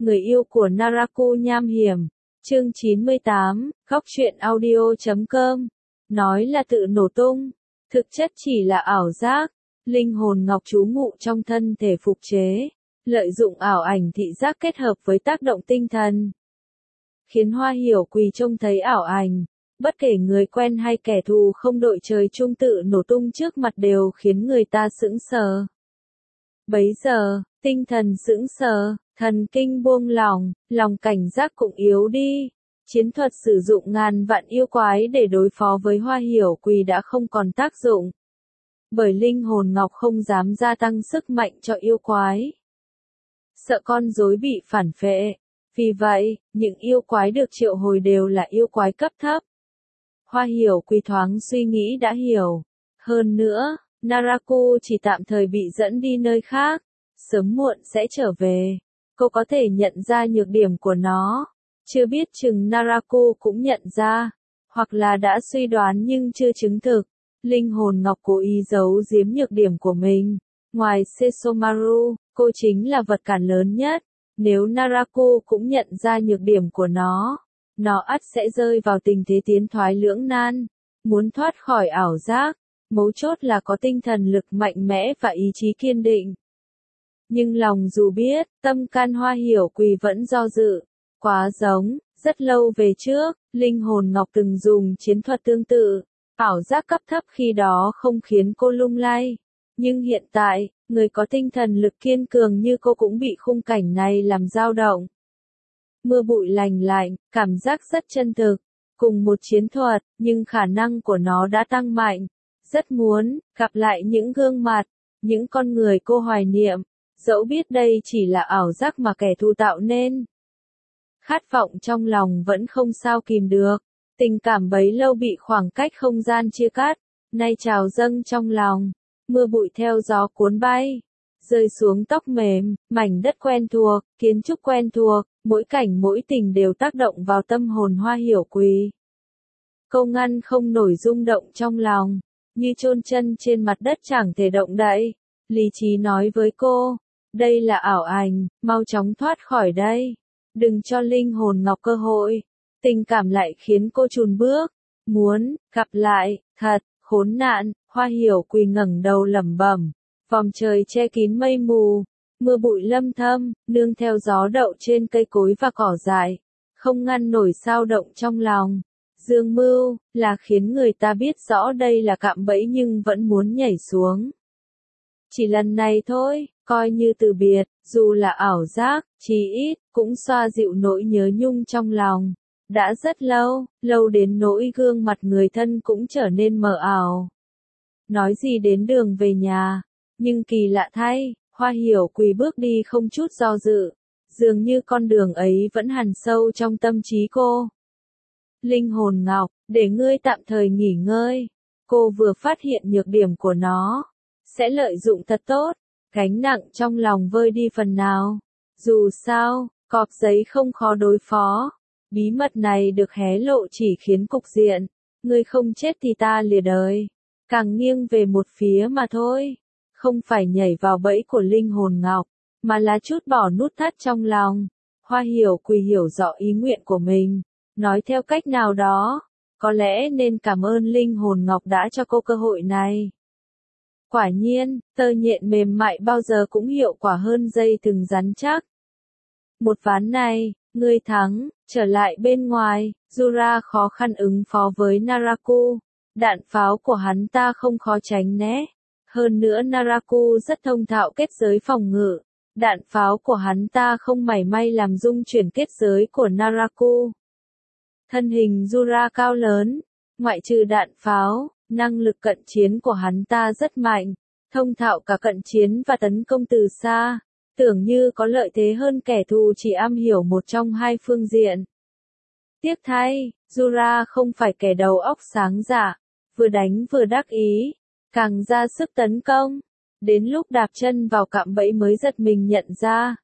người yêu của Naraku nham hiểm. Chương 98, Góc truyện audio.com. Nói là tự nổ tung, thực chất chỉ là ảo giác. Linh hồn ngọc trú ngụ trong thân thể phục chế, lợi dụng ảo ảnh thị giác kết hợp với tác động tinh thần, khiến Hoa Hiểu Quỳ trông thấy ảo ảnh. Bất kể người quen hay kẻ thù không đội trời chung tự nổ tung trước mặt đều khiến người ta sững sờ. Bấy giờ, tinh thần sững sờ, thần kinh buông lỏng, lòng cảnh giác cũng yếu đi. Chiến thuật sử dụng ngàn vạn yêu quái để đối phó với Hoa Hiểu Quỳ đã không còn tác dụng. Bởi linh hồn ngọc không dám gia tăng sức mạnh cho yêu quái. Sợ con rối bị phản phệ. Vì vậy, những yêu quái được triệu hồi đều là yêu quái cấp thấp. Hoa Hiểu Quỳ thoáng suy nghĩ đã hiểu. Hơn nữa, Naraku chỉ tạm thời bị dẫn đi nơi khác. Sớm muộn sẽ trở về. Cô có thể nhận ra nhược điểm của nó. Chưa biết chừng Naraku cũng nhận ra. Hoặc là đã suy đoán nhưng chưa chứng thực. Linh hồn ngọc cố ý giấu giếm nhược điểm của mình. Ngoài Sesomaru, cô chính là vật cản lớn nhất. Nếu Naraku cũng nhận ra nhược điểm của nó ắt sẽ rơi vào tình thế tiến thoái lưỡng nan. Muốn thoát khỏi ảo giác, mấu chốt là có tinh thần lực mạnh mẽ và ý chí kiên định. Nhưng lòng dù biết, tâm can Hoa Hiểu Quỳ vẫn do dự. Quá giống, rất lâu về trước, linh hồn ngọc từng dùng chiến thuật tương tự. Ảo giác cấp thấp khi đó không khiến cô lung lay. Nhưng hiện tại, người có tinh thần lực kiên cường như cô cũng bị khung cảnh này làm dao động. Mưa bụi lành lạnh, cảm giác rất chân thực. Cùng một chiến thuật, nhưng khả năng của nó đã tăng mạnh. Rất muốn gặp lại những gương mặt, những con người cô hoài niệm. Dẫu biết đây chỉ là ảo giác mà kẻ thù tạo nên. Khát vọng trong lòng vẫn không sao kìm được. Tình cảm bấy lâu bị khoảng cách không gian chia cắt, nay trào dâng trong lòng. Mưa bụi theo gió cuốn bay, rơi xuống tóc mềm, mảnh đất quen thuộc, kiến trúc quen thuộc, mỗi cảnh mỗi tình đều tác động vào tâm hồn Hoa Hiểu Quỳ. Cô ngăn không nổi rung động trong lòng, như chôn chân trên mặt đất chẳng thể động đậy. Lý trí nói với cô, đây là ảo ảnh, mau chóng thoát khỏi đây. Đừng cho linh hồn ngọc cơ hội. Tình cảm lại khiến cô chùn bước. Muốn gặp lại, thật, khốn nạn. Hoa Hiểu Quỳ ngẩng đầu lẩm bẩm. Vòm trời che kín mây mù, mưa bụi lâm thâm, nương theo gió đậu trên cây cối và cỏ dại, không ngăn nổi sao động trong lòng. Dương mưu là khiến người ta biết rõ đây là cạm bẫy nhưng vẫn muốn nhảy xuống. Chỉ lần này thôi, coi như từ biệt, dù là ảo giác, chí ít cũng xoa dịu nỗi nhớ nhung trong lòng. Đã rất lâu, lâu đến nỗi gương mặt người thân cũng trở nên mờ ảo. Nói gì đến đường về nhà, nhưng kỳ lạ thay, Hoa Hiểu Quỳ bước đi không chút do dự, dường như con đường ấy vẫn hằn sâu trong tâm trí cô. Linh hồn ngọc, để ngươi tạm thời nghỉ ngơi. Cô vừa phát hiện nhược điểm của nó, sẽ lợi dụng thật tốt, gánh nặng trong lòng vơi đi phần nào. Dù sao, cọp giấy không khó đối phó. Bí mật này được hé lộ chỉ khiến cục diện, ngươi không chết thì ta lìa đời, càng nghiêng về một phía mà thôi. Không phải nhảy vào bẫy của linh hồn ngọc, mà là trút bỏ nút thắt trong lòng. Hoa Hiểu Quỳ hiểu rõ ý nguyện của mình, nói theo cách nào đó, có lẽ nên cảm ơn linh hồn ngọc đã cho cô cơ hội này. Quả nhiên, tơ nhện mềm mại bao giờ cũng hiệu quả hơn dây thừng rắn chắc. Một ván này, ngươi thắng, trở lại bên ngoài, Jura khó khăn ứng phó với Naraku. Đạn pháo của hắn ta không khó tránh né. Hơn nữa Naraku rất thông thạo kết giới phòng ngự. Đạn pháo của hắn ta không mảy may làm rung chuyển kết giới của Naraku. Thân hình Jura cao lớn, ngoại trừ đạn pháo, năng lực cận chiến của hắn ta rất mạnh, thông thạo cả cận chiến và tấn công từ xa, tưởng như có lợi thế hơn kẻ thù chỉ am hiểu một trong hai phương diện. Tiếc thay, Jura không phải kẻ đầu óc sáng dạ, vừa đánh vừa đắc ý, càng ra sức tấn công, đến lúc đạp chân vào cạm bẫy mới giật mình nhận ra.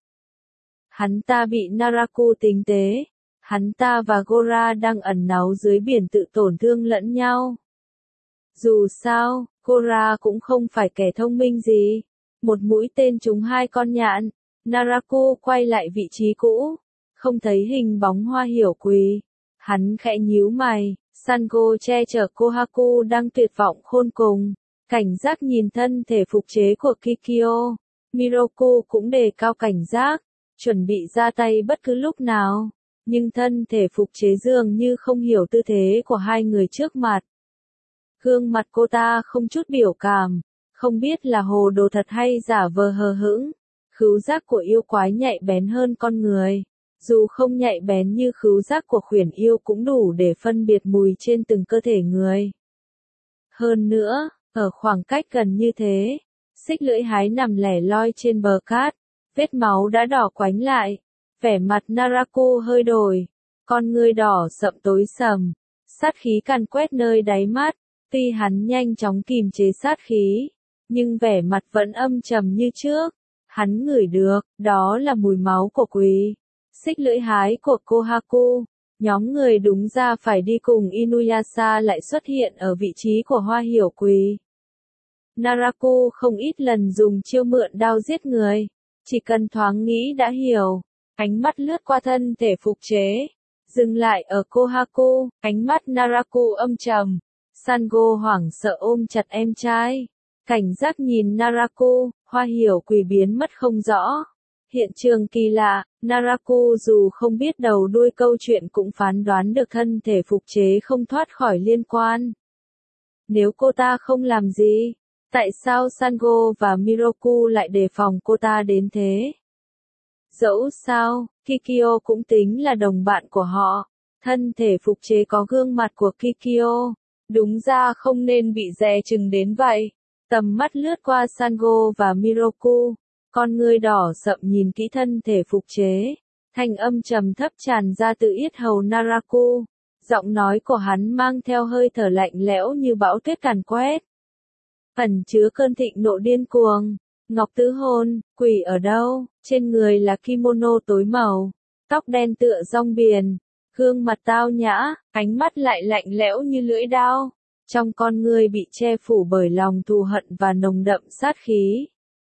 Hắn ta bị Naraku tính tế, hắn ta và Gora đang ẩn náu dưới biển tự tổn thương lẫn nhau. Dù sao, Gora cũng không phải kẻ thông minh gì, một mũi tên trúng hai con nhạn, Naraku quay lại vị trí cũ, không thấy hình bóng Hoa Hiểu Quỳ. Hắn khẽ nhíu mày, Sango che chở Kohaku đang tuyệt vọng khôn cùng, cảnh giác nhìn thân thể phục chế của Kikyo. Miroku cũng đề cao cảnh giác, chuẩn bị ra tay bất cứ lúc nào, nhưng thân thể phục chế dường như không hiểu tư thế của hai người trước mặt. Gương mặt cô ta không chút biểu cảm, không biết là hồ đồ thật hay giả vờ hờ hững. Khứu giác của yêu quái nhạy bén hơn con người. Dù không nhạy bén như khứu giác của khuyển yêu cũng đủ để phân biệt mùi trên từng cơ thể người. Hơn nữa, ở khoảng cách gần như thế, xích lưỡi hái nằm lẻ loi trên bờ cát, vết máu đã đỏ quánh lại, vẻ mặt Naraku hơi đổi, con ngươi đỏ sậm tối sầm, sát khí càn quét nơi đáy mắt, tuy hắn nhanh chóng kìm chế sát khí, nhưng vẻ mặt vẫn âm trầm như trước, hắn ngửi được, đó là mùi máu của Quỳ. Xích lưỡi hái của Kohaku, nhóm người đúng ra phải đi cùng Inuyasha lại xuất hiện ở vị trí của Hoa Hiểu Quỳ. Naraku không ít lần dùng chiêu mượn đao giết người, chỉ cần thoáng nghĩ đã hiểu, ánh mắt lướt qua thân thể phục chế, dừng lại ở Kohaku, ánh mắt Naraku âm trầm, Sango hoảng sợ ôm chặt em trai, cảnh giác nhìn Naraku, Hoa Hiểu Quỳ biến mất không rõ. Hiện trường kỳ lạ, Naraku dù không biết đầu đuôi câu chuyện cũng phán đoán được thân thể phục chế không thoát khỏi liên quan. Nếu cô ta không làm gì, tại sao Sango và Miroku lại đề phòng cô ta đến thế? Dẫu sao, Kikyo cũng tính là đồng bạn của họ, thân thể phục chế có gương mặt của Kikyo, đúng ra không nên bị dè chừng đến vậy. Tầm mắt lướt qua Sango và Miroku, con ngươi đỏ sậm nhìn kỹ thân thể phục chế, thanh âm trầm thấp tràn ra từ yết hầu Naraku, giọng nói của hắn mang theo hơi thở lạnh lẽo như bão tuyết càn quét, ẩn chứa cơn thịnh nộ điên cuồng. Ngọc Tứ Hôn, Quỷ ở đâu? Trên người là kimono tối màu, tóc đen tựa rong biển, gương mặt tao nhã, ánh mắt lại lạnh lẽo như lưỡi dao, trong con ngươi bị che phủ bởi lòng thù hận và nồng đậm sát khí.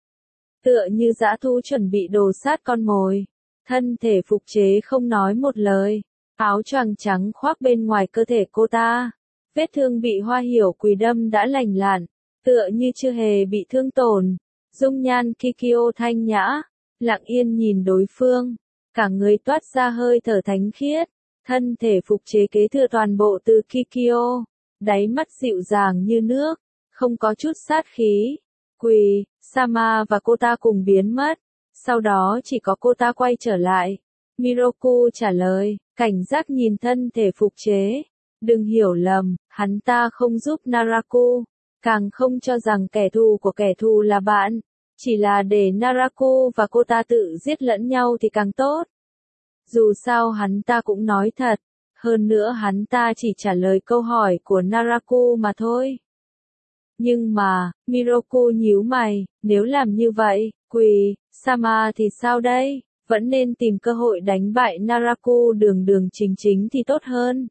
Tựa như dã thú chuẩn bị đồ sát con mồi, thân thể phục chế không nói một lời, áo choàng trắng khoác bên ngoài cơ thể cô ta, vết thương bị Hoa Hiểu Quỳ đâm đã lành lặn, tựa như chưa hề bị thương tổn. Dung nhan Kikyo thanh nhã, lặng yên nhìn đối phương, cả người toát ra hơi thở thánh khiết, thân thể phục chế kế thừa toàn bộ từ Kikyo, đáy mắt dịu dàng như nước, không có chút sát khí. Quỳ, Sama và cô ta cùng biến mất, sau đó chỉ có cô ta quay trở lại. Miroku trả lời, cảnh giác nhìn thân thể phục chế, đừng hiểu lầm, hắn ta không giúp Naraku. Càng không cho rằng kẻ thù của kẻ thù là bạn, chỉ là để Naraku và cô ta tự giết lẫn nhau thì càng tốt. Dù sao hắn ta cũng nói thật, hơn nữa hắn ta chỉ trả lời câu hỏi của Naraku mà thôi. Nhưng mà, Miroku nhíu mày, nếu làm như vậy, Quỳ, Sama thì sao đây? Vẫn nên tìm cơ hội đánh bại Naraku đường đường chính chính thì tốt hơn.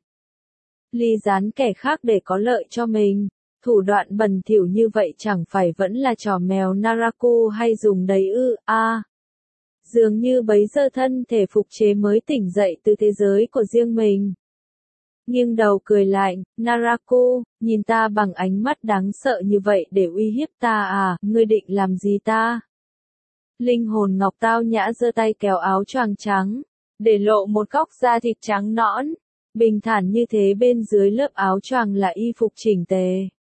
Ly gián kẻ khác để có lợi cho mình. Thủ đoạn bẩn thỉu như vậy chẳng phải vẫn là trò mèo Naraku hay dùng đấy ư, Dường như bấy giờ thân thể phục chế mới tỉnh dậy từ thế giới của riêng mình. Nghiêng đầu cười lạnh, Naraku, nhìn ta bằng ánh mắt đáng sợ như vậy để uy hiếp ta à, ngươi định làm gì ta? Linh hồn ngọc tao nhã giơ tay kéo áo choàng trắng, để lộ một góc da thịt trắng nõn, bình thản như thế bên dưới lớp áo choàng là y phục chỉnh tề.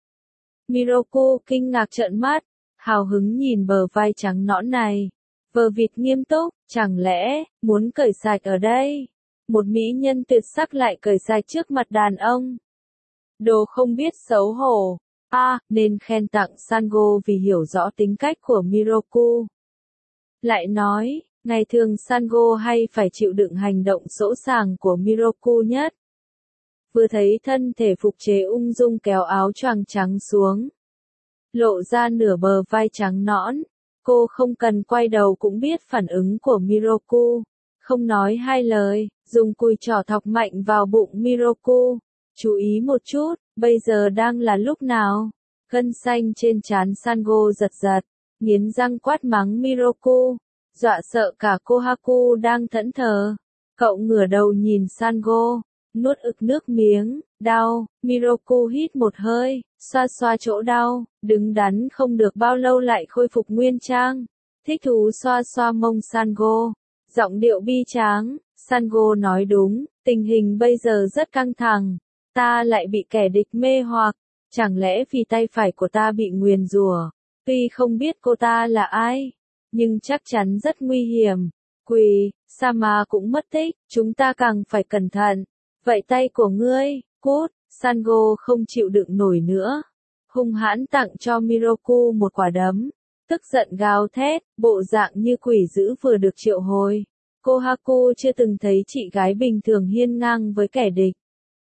Miroku kinh ngạc trợn mắt, hào hứng nhìn bờ vai trắng nõn này. Vờ vịt nghiêm túc, chẳng lẽ, muốn cởi sạch ở đây? Một mỹ nhân tuyệt sắc lại cởi sạch trước mặt đàn ông. Đồ không biết xấu hổ. Nên khen tặng Sango vì hiểu rõ tính cách của Miroku. Lại nói, ngày thường Sango hay phải chịu đựng hành động sỗ sàng của Miroku nhất. Vừa thấy thân thể phục chế ung dung kéo áo choàng trắng xuống, lộ ra nửa bờ vai trắng nõn, cô không cần quay đầu cũng biết phản ứng của Miroku, không nói hai lời, dùng cùi trỏ thọc mạnh vào bụng Miroku. Chú ý một chút, bây giờ đang là lúc nào? Gân xanh trên trán Sango giật giật, nghiến răng quát mắng Miroku. dọa sợ cả Kohaku đang thẫn thờ. Cậu ngửa đầu nhìn Sango, nuốt ực nước miếng, đau. Miroku hít một hơi, xoa xoa chỗ đau, đứng đắn không được bao lâu lại khôi phục nguyên trang. Thích thú xoa xoa mông Sango, giọng điệu bi tráng. Sango nói đúng, tình hình bây giờ rất căng thẳng, ta lại bị kẻ địch mê hoặc, chẳng lẽ vì tay phải của ta bị nguyền rủa? Tuy không biết cô ta là ai, nhưng chắc chắn rất nguy hiểm. Quỳ, Sama cũng mất tích, chúng ta càng phải cẩn thận. Vậy tay của ngươi, cút. Sango không chịu đựng nổi nữa, hung hãn tặng cho Miroku một quả đấm, tức giận gào thét, bộ dạng như quỷ dữ vừa được triệu hồi. Kohaku chưa từng thấy chị gái bình thường hiên ngang với kẻ địch,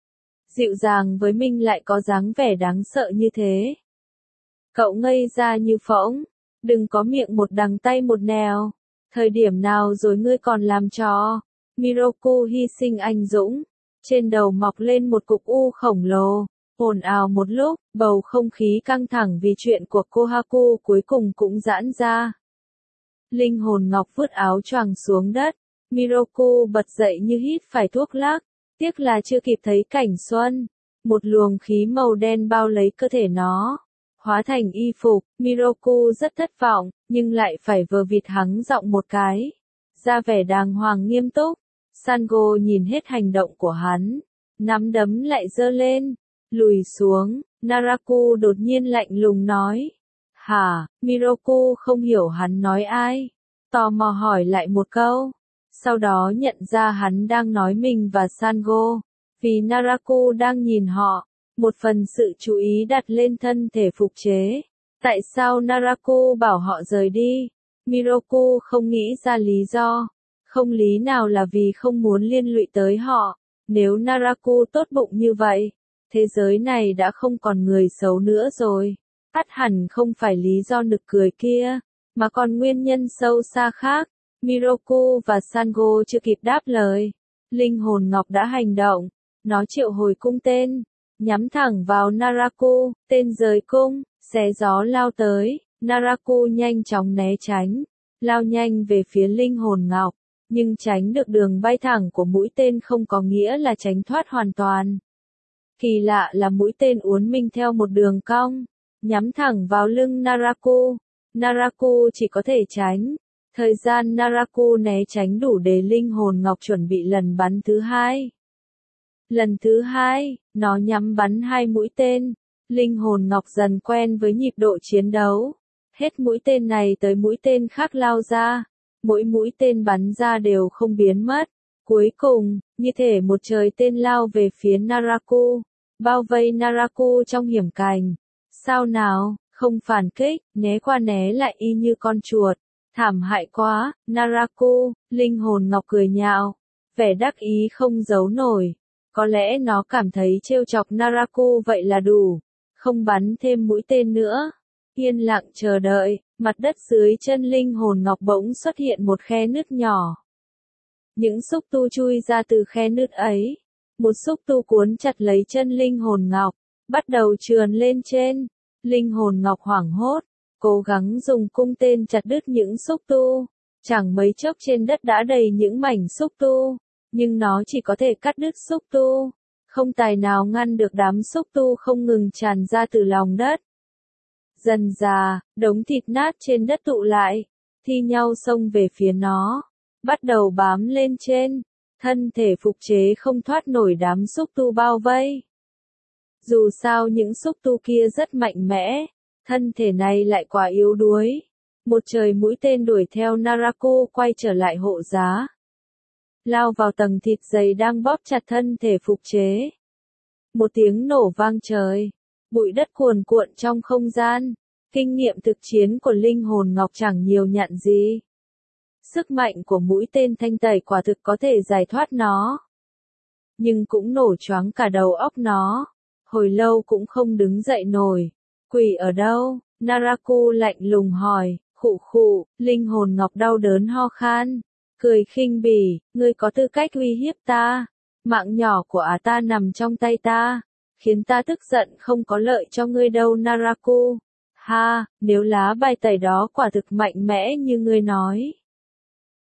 dịu dàng với mình lại có dáng vẻ đáng sợ như thế. Cậu ngây ra như phỗng, đừng có miệng một đằng tay một nẻo. Thời điểm nào rồi ngươi còn làm trò? Miroku hy sinh anh dũng, trên đầu mọc lên một cục u khổng lồ, ồn ào một lúc, bầu không khí căng thẳng vì chuyện của Kohaku cuối cùng cũng giãn ra. Linh hồn ngọc vứt áo choàng xuống đất, Miroku bật dậy như hít phải thuốc lắc, tiếc là chưa kịp thấy cảnh xuân. Một luồng khí màu đen bao lấy cơ thể nó, hóa thành y phục. Miroku rất thất vọng, nhưng lại phải vờ vịt hắng giọng một cái, ra vẻ đàng hoàng nghiêm túc. Sango nhìn hết hành động của hắn, nắm đấm lại giơ lên, lùi xuống. Naraku đột nhiên lạnh lùng nói. Hả? Miroku không hiểu hắn nói ai, tò mò hỏi lại một câu, sau đó nhận ra hắn đang nói mình và Sango, vì Naraku đang nhìn họ, một phần sự chú ý đặt lên thân thể phục chế. Tại sao Naraku bảo họ rời đi? Miroku không nghĩ ra lý do. Không lý nào là vì không muốn liên lụy tới họ. Nếu Naraku tốt bụng như vậy, thế giới này đã không còn người xấu nữa rồi. Ắt hẳn không phải lý do nực cười kia, mà còn nguyên nhân sâu xa khác. Miroku và Sango chưa kịp đáp lời, linh hồn ngọc đã hành động. Nó triệu hồi cung tên, nhắm thẳng vào Naraku. Tên rời cung, xé gió lao tới. Naraku nhanh chóng né tránh, lao nhanh về phía linh hồn ngọc. Nhưng tránh được đường bay thẳng của mũi tên không có nghĩa là tránh thoát hoàn toàn. Kỳ lạ là mũi tên uốn mình theo một đường cong, nhắm thẳng vào lưng Naraku. Naraku chỉ có thể tránh. Thời gian Naraku né tránh đủ để linh hồn ngọc chuẩn bị lần bắn thứ hai. Lần thứ hai, nó nhắm bắn 2 mũi tên. Linh hồn ngọc dần quen với nhịp độ chiến đấu. Hết mũi tên này tới mũi tên khác lao ra. Mỗi mũi tên bắn ra đều không biến mất. Cuối cùng, như thể một trời tên lao về phía Naraku, bao vây Naraku trong hiểm cảnh. Sao nào, không phản kích, né qua né lại y như con chuột. Thảm hại quá. Naraku, linh hồn ngọc cười nhạo, vẻ đắc ý không giấu nổi. Có lẽ nó cảm thấy trêu chọc Naraku vậy là đủ, không bắn thêm mũi tên nữa. Yên lặng chờ đợi, mặt đất dưới chân linh hồn ngọc bỗng xuất hiện một khe nứt nhỏ. Những xúc tu chui ra từ khe nứt ấy. Một xúc tu cuốn chặt lấy chân linh hồn ngọc, bắt đầu trườn lên trên. Linh hồn ngọc hoảng hốt, cố gắng dùng cung tên chặt đứt những xúc tu. Chẳng mấy chốc trên đất đã đầy những mảnh xúc tu, nhưng nó chỉ có thể cắt đứt xúc tu, không tài nào ngăn được đám xúc tu không ngừng tràn ra từ lòng đất. Dần dà, đống thịt nát trên đất tụ lại, thi nhau xông về phía nó, bắt đầu bám lên trên. Thân thể phục chế không thoát nổi đám xúc tu bao vây. Dù sao những xúc tu kia rất mạnh mẽ, thân thể này lại quá yếu đuối. Một trời mũi tên đuổi theo Naraku quay trở lại hộ giá, lao vào tầng thịt dày đang bóp chặt thân thể phục chế. Một tiếng nổ vang trời, bụi đất cuồn cuộn trong không gian. Kinh nghiệm thực chiến của linh hồn ngọc chẳng nhiều nhặn gì. Sức mạnh của mũi tên thanh tẩy quả thực có thể giải thoát nó, nhưng cũng nổ choáng cả đầu óc nó. Hồi lâu cũng không đứng dậy nổi. Quỷ ở đâu? Naraku lạnh lùng hỏi. Khụ khụ, linh hồn ngọc đau đớn ho khan, cười khinh bỉ, ngươi có tư cách uy hiếp ta? Mạng nhỏ của ta nằm trong tay ta, khiến ta tức giận không có lợi cho ngươi đâu Naraku. Ha, nếu lá bài tẩy đó quả thực mạnh mẽ như ngươi nói,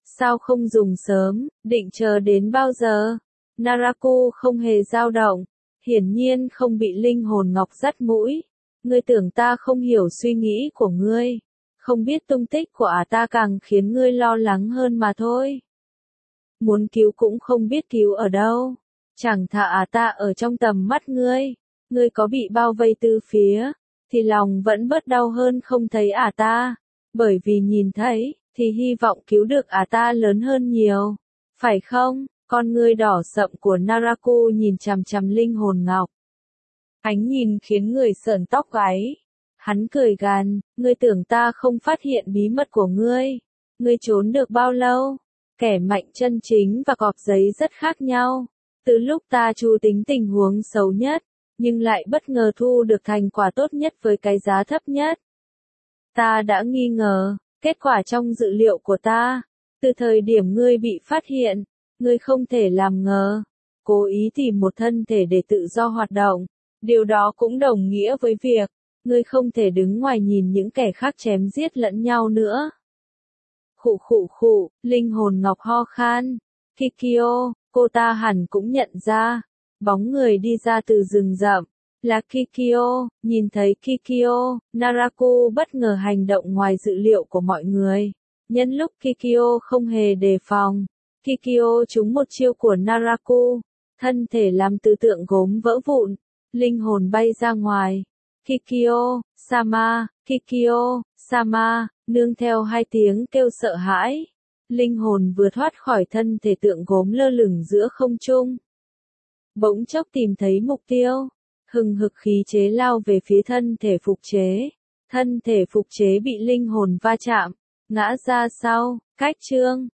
Sao không dùng sớm, định chờ đến bao giờ? Naraku không hề dao động, hiển nhiên không bị linh hồn ngọc dắt mũi. Ngươi tưởng ta không hiểu suy nghĩ của ngươi, không biết tung tích của ta càng khiến ngươi lo lắng hơn mà thôi. Muốn cứu cũng không biết cứu ở đâu, chẳng thà ta ở trong tầm mắt ngươi có bị bao vây từ phía, thì lòng vẫn bớt đau hơn không thấy ta, bởi vì nhìn thấy, thì hy vọng cứu được ta lớn hơn nhiều, phải không? Con ngươi đỏ sậm của Naraku nhìn chằm chằm linh hồn ngọc. Ánh nhìn khiến người sởn tóc gáy. Hắn cười gằn, ngươi tưởng ta không phát hiện bí mật của ngươi? Ngươi trốn được bao lâu? Kẻ mạnh chân chính và cọp giấy rất khác nhau. Từ lúc ta chu tính tình huống xấu nhất, nhưng lại bất ngờ thu được thành quả tốt nhất với cái giá thấp nhất. Ta đã nghi ngờ, kết quả trong dự liệu của ta. Từ thời điểm ngươi bị phát hiện, ngươi không thể làm ngờ, cố ý tìm một thân thể để tự do hoạt động. Điều đó cũng đồng nghĩa với việc, ngươi không thể đứng ngoài nhìn những kẻ khác chém giết lẫn nhau nữa. Khụ khụ khụ, linh hồn ngọc ho khan. Kikyo, cô ta hẳn cũng nhận ra. Bóng người đi ra từ rừng rậm. Là Kikyo, nhìn thấy Kikyo, Naraku bất ngờ hành động ngoài dự liệu của mọi người. Nhân lúc Kikyo không hề đề phòng, Kikyo trúng một chiêu của Naraku. Thân thể làm từ tượng gốm vỡ vụn. Linh hồn bay ra ngoài. Kikyo, Sama, Kikyo, Sama, nương theo hai tiếng kêu sợ hãi. Linh hồn vừa thoát khỏi thân thể tượng gốm lơ lửng giữa không trung. Bỗng chốc tìm thấy mục tiêu. Hừng hực khí chế lao về phía thân thể phục chế. Thân thể phục chế bị linh hồn va chạm, ngã ra sau. Cách chương